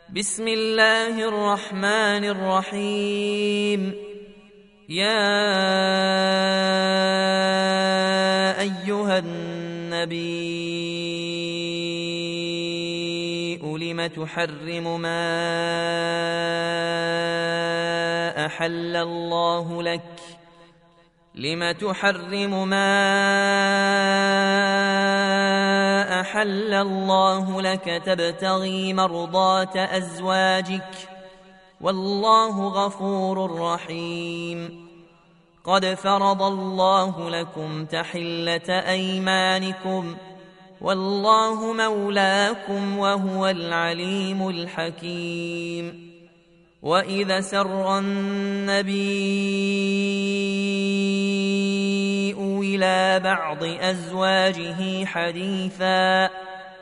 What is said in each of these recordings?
بسم الله الرحمن الرحيم. يا أيها النبي لم تحرم ما أحل الله لك لم تحرم ما أحل الله لك تبتغي مرضات أزواجك والله غفور رحيم. قد فرض الله لكم تحلة أيمانكم والله مولاكم وهو العليم الحكيم. وإذا سر النبي إلى بعض أزواجه حديثا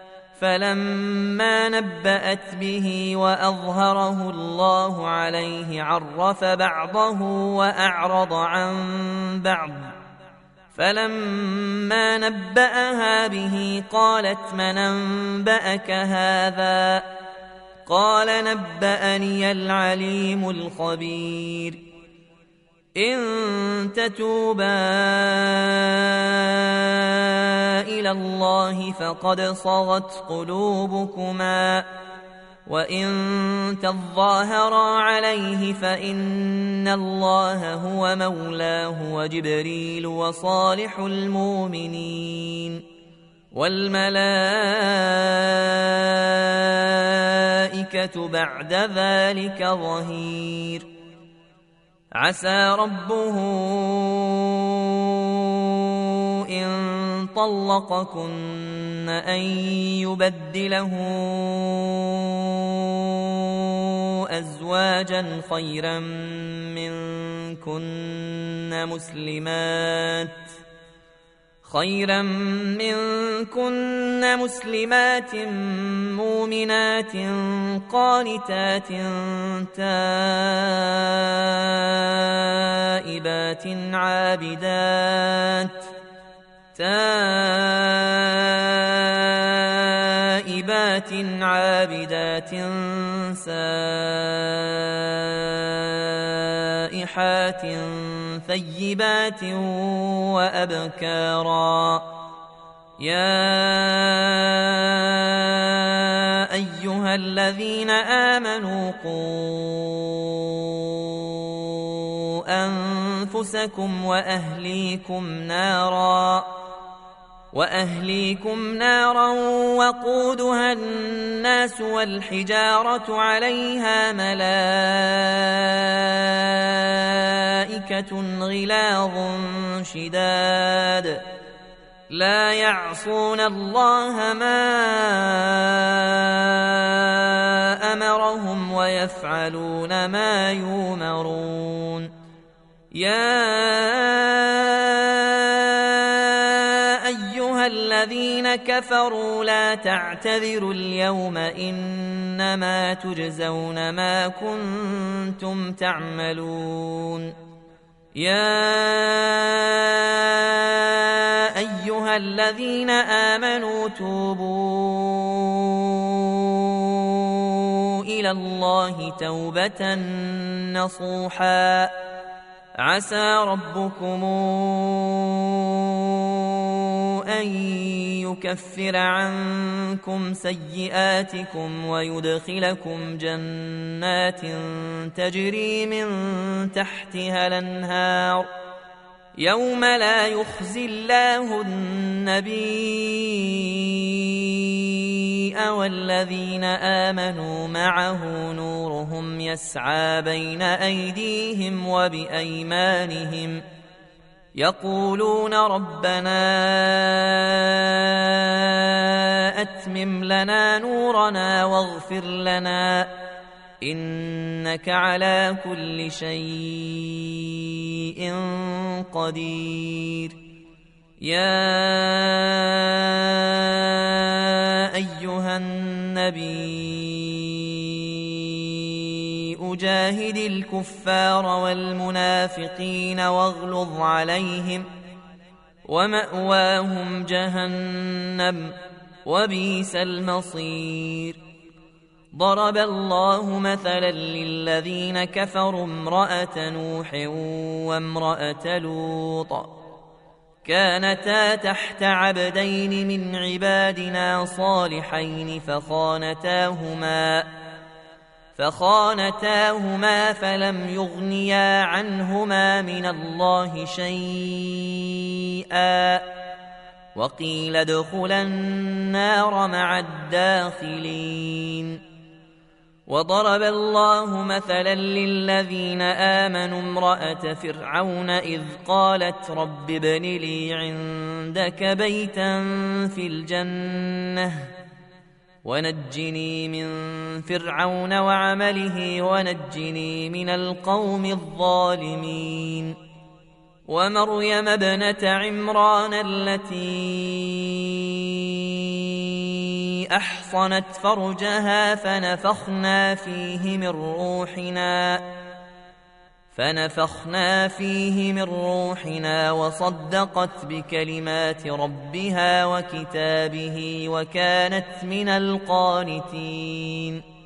فلما نبأت به وأظهره الله عليه عرف بعضه وأعرض عن بعض، فلما نبأها به قالت من أنبأك هذا؟ قال نبأني العليم الخبير. إن تتوبا إلى الله فقد صغت قلوبكما، وإن تظاهرا عليه فإن الله هو مولاه وجبريل وصالح المؤمنين والملائكة بعد ذلك ظهير. عسى ربه إن طلقكن أن يبدله أزواجا خيرا منكن مسلمات مؤمنات قانتات تائبات عابدات سائحات ثيبات وأبكارا. يا أيها الذين آمنوا قوا أنفسكم وأهليكم نارا وقودها الناس والحجارة عليها ملائكة غلاظ شداد لا يعصون الله ما أمرهم ويفعلون ما يؤمرون. يا أيها الذين كفروا لا تعتذروا اليوم إنما تجزون ما كنتم تعملون. يا أيها الذين آمنوا توبوا إلى الله توبة نصوحا عسى ربكم أن يكفر عنكم سيئاتكم ويدخلكم جنات تجري من تحتها الأنهار يوم لا يخزي الله النبي والذين آمنوا معه نورهم يسعى بين أيديهم وبأيمانهم يقولون ربنا أتمم لنا نورنا واغفر لنا إنك على كل شيء قدير. يا أيها النبي جاهد الكفار والمنافقين واغلظ عليهم ومأواهم جهنم وبئس المصير. ضرب الله مثلا للذين كفروا امرأة نوح وامرأة لوط كانتا تحت عبدين من عبادنا صالحين فخانتاهما فلم يغنيا عنهما من الله شيئا وقيل ادخلا النار مع الداخلين. وضرب الله مثلا للذين آمنوا امرأة فرعون إذ قالت رب ابن لي عندك بيتا في الجنة ونجني من فرعون وعمله ونجني من القوم الظالمين. ومريم ابنة عمران التي أحصنت فرجها فنفخنا فيه من روحنا وصدقت بكلمات ربها وكتابه وكانت من القانتين.